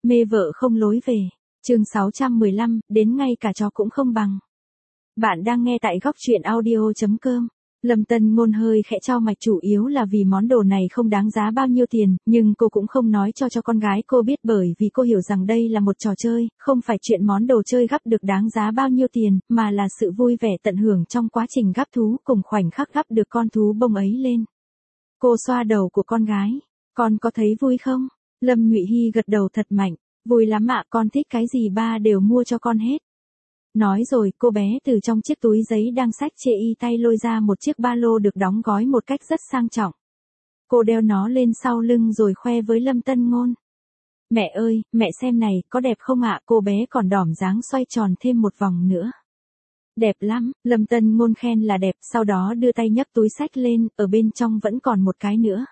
Mê vợ không lối về. Chương 615, đến ngay cả chó cũng không bằng. Bạn đang nghe tại góc truyện audio.com. Lâm Tân Ngôn hơi khẽ chau mạch, chủ yếu là vì món đồ này không đáng giá bao nhiêu tiền, nhưng cô cũng không nói cho con gái cô biết, bởi vì cô hiểu rằng đây là một trò chơi, không phải chuyện món đồ chơi gắp được đáng giá bao nhiêu tiền, mà là sự vui vẻ tận hưởng trong quá trình gắp thú cùng khoảnh khắc gắp được con thú bông ấy lên. Cô xoa đầu của con gái. Con có thấy vui không? Lâm Nhụy Hy gật đầu thật mạnh. Vui lắm ạ, con thích cái gì ba đều mua cho con hết. Nói rồi, cô bé từ trong chiếc túi giấy đang xách chê y tay lôi ra một chiếc ba lô được đóng gói một cách rất sang trọng. Cô đeo nó lên sau lưng rồi khoe với Lâm Tân Ngôn. Mẹ ơi, mẹ xem này, có đẹp không ạ? Cô bé còn đỏm dáng xoay tròn thêm một vòng nữa. Đẹp lắm, Lâm Tân Ngôn khen là đẹp, sau đó đưa tay nhấc túi xách lên, ở bên trong vẫn còn một cái nữa.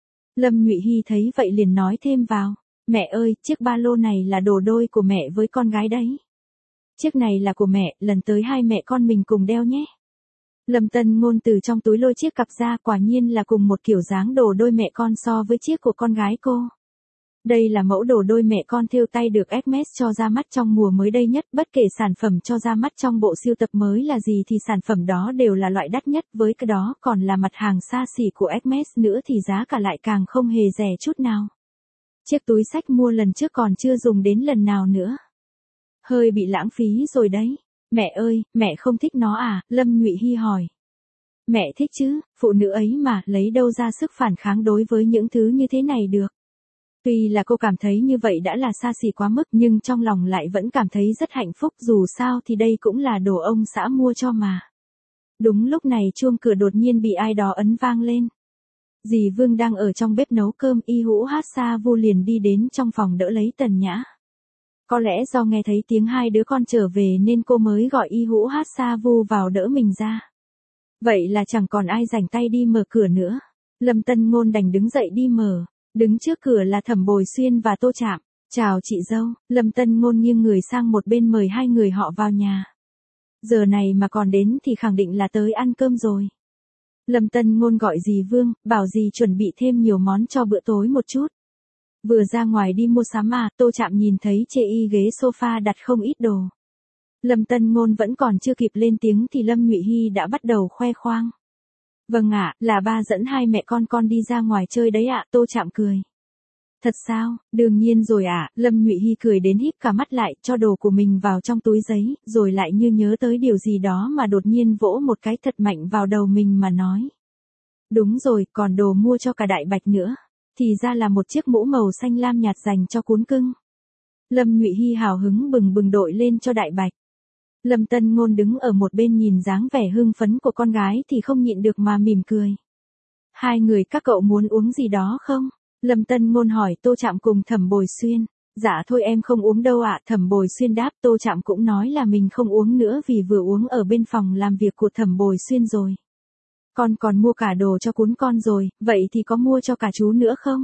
Lâm Nhụy Hy thấy vậy liền nói thêm vào. Mẹ ơi, chiếc ba lô này là đồ đôi của mẹ với con gái đấy. Chiếc này là của mẹ, lần tới hai mẹ con mình cùng đeo nhé. Lâm Tân Ngôn từ trong túi lôi chiếc cặp ra, quả nhiên là cùng một kiểu dáng đồ đôi mẹ con so với chiếc của con gái cô. Đây là mẫu đồ đôi mẹ con thêu tay được Hermes cho ra mắt trong mùa mới đây nhất, bất kể sản phẩm cho ra mắt trong bộ sưu tập mới là gì thì sản phẩm đó đều là loại đắt nhất, với cái đó còn là mặt hàng xa xỉ của Hermes nữa thì giá cả lại càng không hề rẻ chút nào. Chiếc túi xách mua lần trước còn chưa dùng đến lần nào nữa. Hơi bị lãng phí rồi đấy. Mẹ ơi, mẹ không thích nó à? Lâm Nhụy Hy hỏi. Mẹ thích chứ, phụ nữ ấy mà, lấy đâu ra sức phản kháng đối với những thứ như thế này được. Tuy là cô cảm thấy như vậy đã là xa xỉ quá mức, nhưng trong lòng lại vẫn cảm thấy rất hạnh phúc, dù sao thì đây cũng là đồ ông xã mua cho mà. Đúng lúc này chuông cửa đột nhiên bị ai đó ấn vang lên. Dì Vương đang ở trong bếp nấu cơm, Y Hữu Hát Sa Vu liền đi đến trong phòng đỡ lấy Tần Nhã. Có lẽ do nghe thấy tiếng hai đứa con trở về nên cô mới gọi Y Hữu Hát Sa Vu vào đỡ mình ra. Vậy là chẳng còn ai rảnh tay đi mở cửa nữa. Lâm Tân Ngôn đành đứng dậy đi mở. Đứng trước cửa là Thẩm Bồi Xuyên và Tô Trạm. Chào chị dâu. Lâm Tân Ngôn nghiêng người sang một bên mời hai người họ vào nhà. Giờ này mà còn đến thì khẳng định là tới ăn cơm rồi. Lâm Tân Ngôn gọi dì Vương, bảo dì chuẩn bị thêm nhiều món cho bữa tối một chút. Vừa ra ngoài đi mua sắm à, Tô Trạm nhìn thấy chê y ghế sofa đặt không ít đồ. Lâm Tân Ngôn vẫn còn chưa kịp lên tiếng thì Lâm Nhụy Hy đã bắt đầu khoe khoang. Vâng ạ, là ba dẫn hai mẹ con đi ra ngoài chơi đấy ạ, Tô Trạm cười. Thật sao, đương nhiên rồi ạ, Lâm Nhụy Hy cười đến híp cả mắt lại, cho đồ của mình vào trong túi giấy, rồi lại như nhớ tới điều gì đó mà đột nhiên vỗ một cái thật mạnh vào đầu mình mà nói. Đúng rồi, còn đồ mua cho cả Đại Bạch nữa. Thì ra là một chiếc mũ màu xanh lam nhạt dành cho cún cưng. Lâm Nhụy Hy hào hứng bừng bừng đội lên cho Đại Bạch. Lâm Tân Ngôn đứng ở một bên nhìn dáng vẻ hưng phấn của con gái thì không nhịn được mà mỉm cười. Hai người các cậu muốn uống gì đó không? Lâm Tân Ngôn hỏi Tô Trạm cùng Thẩm Bồi Xuyên. Dạ thôi em không uống đâu ạ, Thẩm Bồi Xuyên đáp. Tô Trạm cũng nói là mình không uống nữa vì vừa uống ở bên phòng làm việc của Thẩm Bồi Xuyên rồi. Con còn mua cả đồ cho cún con rồi, vậy thì có mua cho cả chú nữa không?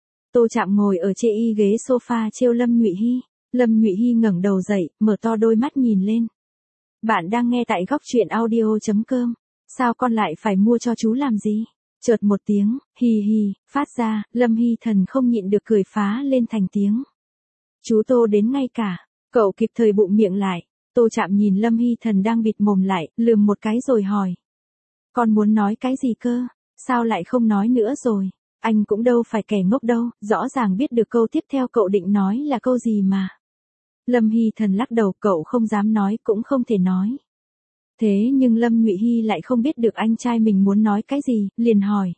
Tô Trạm ngồi ở chê y ghế sofa trêu Lâm Nhụy Hy. Lâm Nhụy Hy ngẩng đầu dậy, mở to đôi mắt nhìn lên. Bạn đang nghe tại góc truyện audio.com. Sao con lại phải mua cho chú làm gì? Chợt một tiếng, hì hì, phát ra, Lâm Hy Thần không nhịn được cười phá lên thành tiếng. Chú Tô đến ngay cả. Cậu kịp thời bụm miệng lại. Tô Trạm nhìn Lâm Hy Thần đang bịt mồm lại, lườm một cái rồi hỏi. Con muốn nói cái gì cơ? Sao lại không nói nữa rồi? Anh cũng đâu phải kẻ ngốc đâu, rõ ràng biết được câu tiếp theo cậu định nói là câu gì mà. Lâm Hy Thần lắc đầu, cậu không dám nói cũng không thể nói. Thế nhưng Lâm Nhụy Hy lại không biết được anh trai mình muốn nói cái gì, liền hỏi.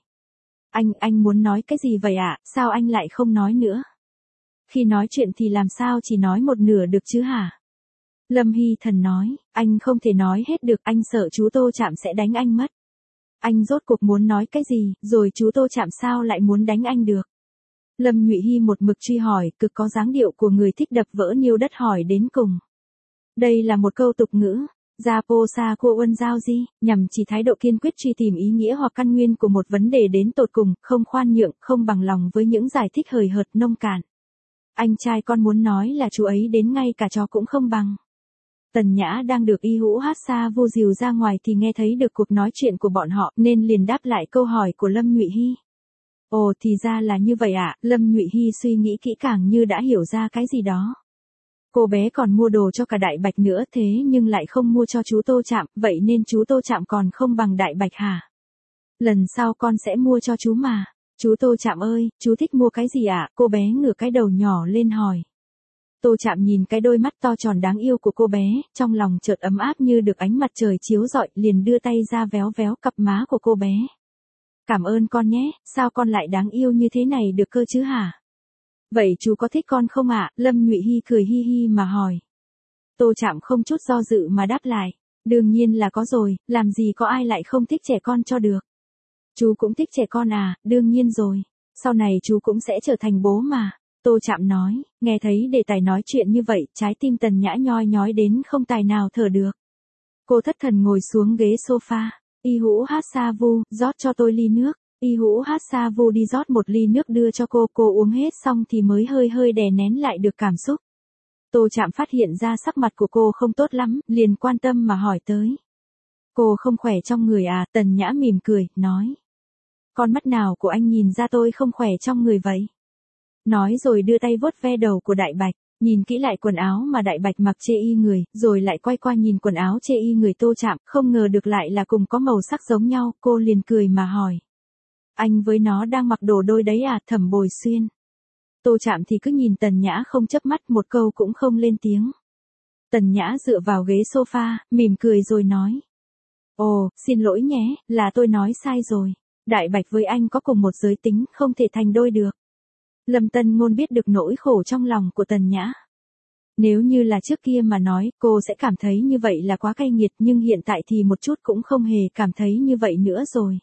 Anh muốn nói cái gì vậy ạ, sao anh lại không nói nữa? Khi nói chuyện thì làm sao chỉ nói một nửa được chứ hả? Lâm Hy Thần nói, anh không thể nói hết được, anh sợ chú Tô Trạm sẽ đánh anh mất. Anh rốt cuộc muốn nói cái gì, rồi chú Tô Trạm sao lại muốn đánh anh được? Lâm Nhụy Hy một mực truy hỏi, cực có dáng điệu của người thích đập vỡ niêu đất hỏi đến cùng. Đây là một câu tục ngữ, Japo sa cô uân giao di, nhằm chỉ thái độ kiên quyết truy tìm ý nghĩa hoặc căn nguyên của một vấn đề đến tột cùng, không khoan nhượng, không bằng lòng với những giải thích hời hợt nông cạn. Anh trai con muốn nói là chú ấy đến ngay cả chó cũng không bằng. Tần Nhã đang được Y Hữu Hát Sa Vu dìu ra ngoài thì nghe thấy được cuộc nói chuyện của bọn họ nên liền đáp lại câu hỏi của Lâm Nhụy Hy. Ồ thì ra là như vậy ạ, Lâm Nhụy Hy suy nghĩ kỹ càng như đã hiểu ra cái gì đó. Cô bé còn mua đồ cho cả Đại Bạch nữa thế nhưng lại không mua cho chú Tô Trạm, vậy nên chú Tô Trạm còn không bằng Đại Bạch hả? Lần sau con sẽ mua cho chú mà. Chú Tô Trạm ơi, chú thích mua cái gì ạ? Cô bé ngửa cái đầu nhỏ lên hỏi. Tô Trạm nhìn cái đôi mắt to tròn đáng yêu của cô bé, trong lòng chợt ấm áp như được ánh mặt trời chiếu rọi, liền đưa tay ra véo véo cặp má của cô bé. Cảm ơn con nhé, sao con lại đáng yêu như thế này được cơ chứ hả? Vậy chú có thích con không ạ? Lâm Nhụy Hy cười hi hi mà hỏi. Tô Trạm không chút do dự mà đáp lại. Đương nhiên là có rồi, làm gì có ai lại không thích trẻ con cho được. Chú cũng thích trẻ con à, đương nhiên rồi. Sau này chú cũng sẽ trở thành bố mà. Tô Trạm nói, nghe thấy đề tài nói chuyện như vậy, trái tim Tần Nhã nhoi nhói đến không tài nào thở được. Cô thất thần ngồi xuống ghế sofa. Y Hữu Hát Sa Vu, rót cho tôi ly nước. Y Hữu Hát Sa Vu đi rót một ly nước đưa cho cô uống hết xong thì mới hơi hơi đè nén lại được cảm xúc. Tô Trạm phát hiện ra sắc mặt của cô không tốt lắm, liền quan tâm mà hỏi tới. Cô không khỏe trong người à? Tần Nhã mỉm cười, nói. Con mắt nào của anh nhìn ra tôi không khỏe trong người vậy? Nói rồi đưa tay vuốt ve đầu của Đại Bạch, nhìn kỹ lại quần áo mà Đại Bạch mặc chê y người, rồi lại quay qua nhìn quần áo chê y người Tô Trạm, không ngờ được lại là cùng có màu sắc giống nhau, cô liền cười mà hỏi. Anh với nó đang mặc đồ đôi đấy à? Thẩm Bồi Xuyên. Tô Trạm thì cứ nhìn Tần Nhã không chớp mắt, một câu cũng không lên tiếng. Tần Nhã dựa vào ghế sofa, mỉm cười rồi nói. Ồ, xin lỗi nhé, là tôi nói sai rồi. Đại Bạch với anh có cùng một giới tính, không thể thành đôi được. Lâm Tân Ngôn biết được nỗi khổ trong lòng của Tần Nhã. Nếu như là trước kia mà nói, cô sẽ cảm thấy như vậy là quá cay nghiệt, nhưng hiện tại thì một chút cũng không hề cảm thấy như vậy nữa rồi.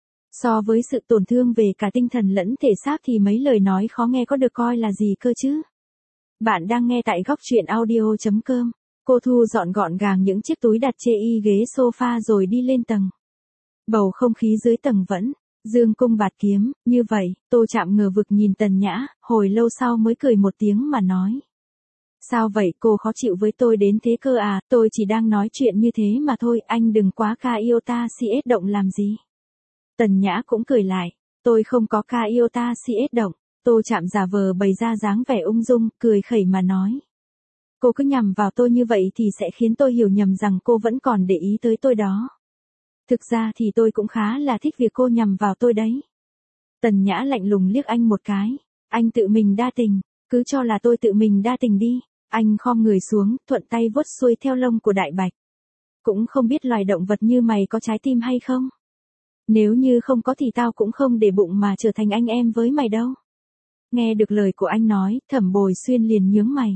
So với sự tổn thương về cả tinh thần lẫn thể xác thì mấy lời nói khó nghe có được coi là gì cơ chứ? Bạn đang nghe tại góc truyện audio.com. Cô thu dọn gọn gàng những chiếc túi đặt chê y ghế sofa rồi đi lên tầng. Bầu không khí dưới tầng vẫn dương cung bạt kiếm, như vậy, Tô Trạm ngờ vực nhìn Tần Nhã, hồi lâu sau mới cười một tiếng mà nói. Sao vậy, cô khó chịu với tôi đến thế cơ à? Tôi chỉ đang nói chuyện như thế mà thôi, anh đừng quá ca yêu ta si ết động làm gì. Tần Nhã cũng cười lại, tôi không có ca yêu ta si ết động. Tô Trạm giả vờ bày ra dáng vẻ ung dung, cười khẩy mà nói. Cô cứ nhằm vào tôi như vậy thì sẽ khiến tôi hiểu nhầm rằng cô vẫn còn để ý tới tôi đó. Thực ra thì tôi cũng khá là thích việc cô nhằm vào tôi đấy. Tần Nhã lạnh lùng liếc anh một cái. Anh tự mình đa tình, cứ cho là tôi tự mình đa tình đi. Anh khom người xuống, thuận tay vuốt xuôi theo lông của Đại Bạch. Cũng không biết loài động vật như mày có trái tim hay không? Nếu như không có thì tao cũng không để bụng mà trở thành anh em với mày đâu. Nghe được lời của anh nói, Thẩm Bồi Xuyên liền nhướng mày.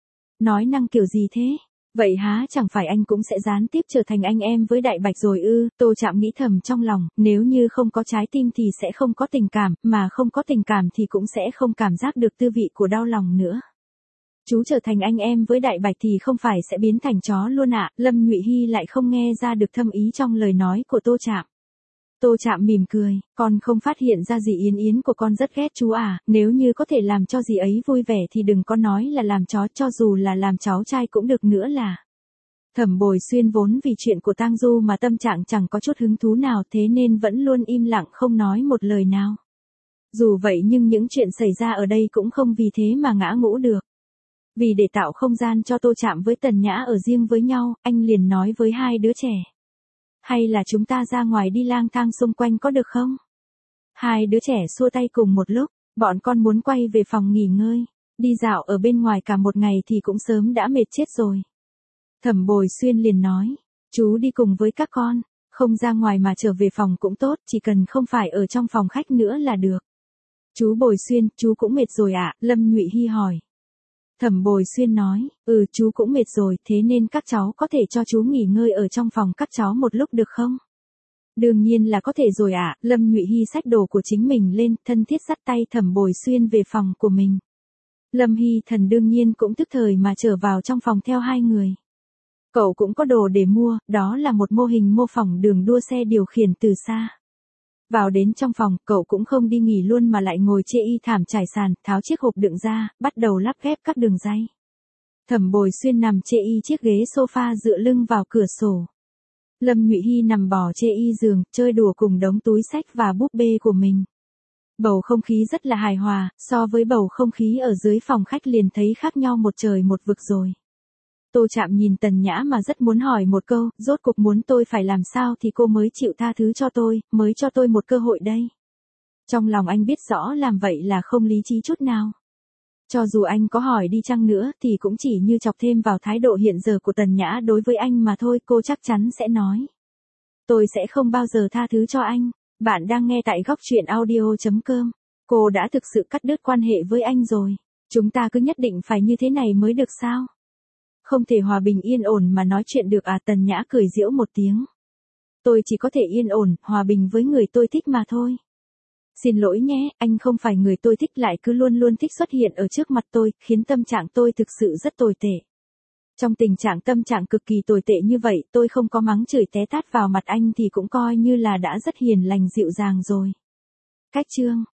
Nói năng kiểu gì thế? Vậy há chẳng phải anh cũng sẽ gián tiếp trở thành anh em với Đại Bạch rồi ư? Tô Trạm nghĩ thầm trong lòng, nếu như không có trái tim thì sẽ không có tình cảm, mà không có tình cảm thì cũng sẽ không cảm giác được tư vị của đau lòng nữa. Chú trở thành anh em với Đại Bạch thì không phải sẽ biến thành chó luôn ạ? Lâm Nhụy Hy lại không nghe ra được thâm ý trong lời nói của Tô Trạm. Tô Trạm mỉm cười, con không phát hiện ra gì Yến Yến của con rất ghét chú à, nếu như có thể làm cho dì ấy vui vẻ thì đừng có nói là làm chó, cho dù là làm cháu trai cũng được nữa là. Thẩm Bồi Xuyên vốn vì chuyện của Tang Du mà tâm trạng chẳng có chút hứng thú nào, thế nên vẫn luôn im lặng không nói một lời nào. Dù vậy nhưng những chuyện xảy ra ở đây cũng không vì thế mà ngã ngũ được. Vì để tạo không gian cho Tô Trạm với Tần Nhã ở riêng với nhau, anh liền nói với hai đứa trẻ. Hay là chúng ta ra ngoài đi lang thang xung quanh có được không? Hai đứa trẻ xua tay cùng một lúc, bọn con muốn quay về phòng nghỉ ngơi. Đi dạo ở bên ngoài cả một ngày thì cũng sớm đã mệt chết rồi. Thẩm Bồi Xuyên liền nói, chú đi cùng với các con, không ra ngoài mà trở về phòng cũng tốt, chỉ cần không phải ở trong phòng khách nữa là được. Chú Bồi Xuyên, chú cũng mệt rồi ạ? Lâm Nhụy Hy hỏi. Thẩm Bồi Xuyên nói, chú cũng mệt rồi, thế nên các cháu có thể cho chú nghỉ ngơi ở trong phòng các cháu một lúc được không? Đương nhiên là có thể rồi ạ. Lâm Nhụy Hy xách đồ của chính mình lên, thân thiết dắt tay Thẩm Bồi Xuyên về phòng của mình. Lâm Hy Thần đương nhiên cũng tức thời mà trở vào trong phòng theo hai người. Cậu cũng có đồ để mua, đó là một mô hình mô phỏng đường đua xe điều khiển từ xa. Vào đến trong phòng, cậu cũng không đi nghỉ luôn mà lại ngồi chê y thảm trải sàn, tháo chiếc hộp đựng ra, bắt đầu lắp ghép các đường ray. Thẩm Bồi Xuyên nằm chê y chiếc ghế sofa dựa lưng vào cửa sổ. Lâm Nhụy Hy nằm bò chê y giường, chơi đùa cùng đống túi xách và búp bê của mình. Bầu không khí rất là hài hòa, so với bầu không khí ở dưới phòng khách liền thấy khác nhau một trời một vực rồi. Tô Trạm nhìn Tần Nhã mà rất muốn hỏi một câu, rốt cuộc muốn tôi phải làm sao thì cô mới chịu tha thứ cho tôi, mới cho tôi một cơ hội đây. Trong lòng anh biết rõ làm vậy là không lý trí chút nào. Cho dù anh có hỏi đi chăng nữa thì cũng chỉ như chọc thêm vào thái độ hiện giờ của Tần Nhã đối với anh mà thôi, cô chắc chắn sẽ nói. Tôi sẽ không bao giờ tha thứ cho anh. Bạn đang nghe tại góc truyện audio.com. Cô đã thực sự cắt đứt quan hệ với anh rồi. Chúng ta cứ nhất định phải như thế này mới được sao? Không thể hòa bình yên ổn mà nói chuyện được à? Tần Nhã cười giễu một tiếng. Tôi chỉ có thể yên ổn, hòa bình với người tôi thích mà thôi. Xin lỗi nhé, anh không phải người tôi thích lại cứ luôn luôn thích xuất hiện ở trước mặt tôi, khiến tâm trạng tôi thực sự rất tồi tệ. Trong tình trạng tâm trạng cực kỳ tồi tệ như vậy, tôi không có mắng chửi té tát vào mặt anh thì cũng coi như là đã rất hiền lành dịu dàng rồi. Cách chương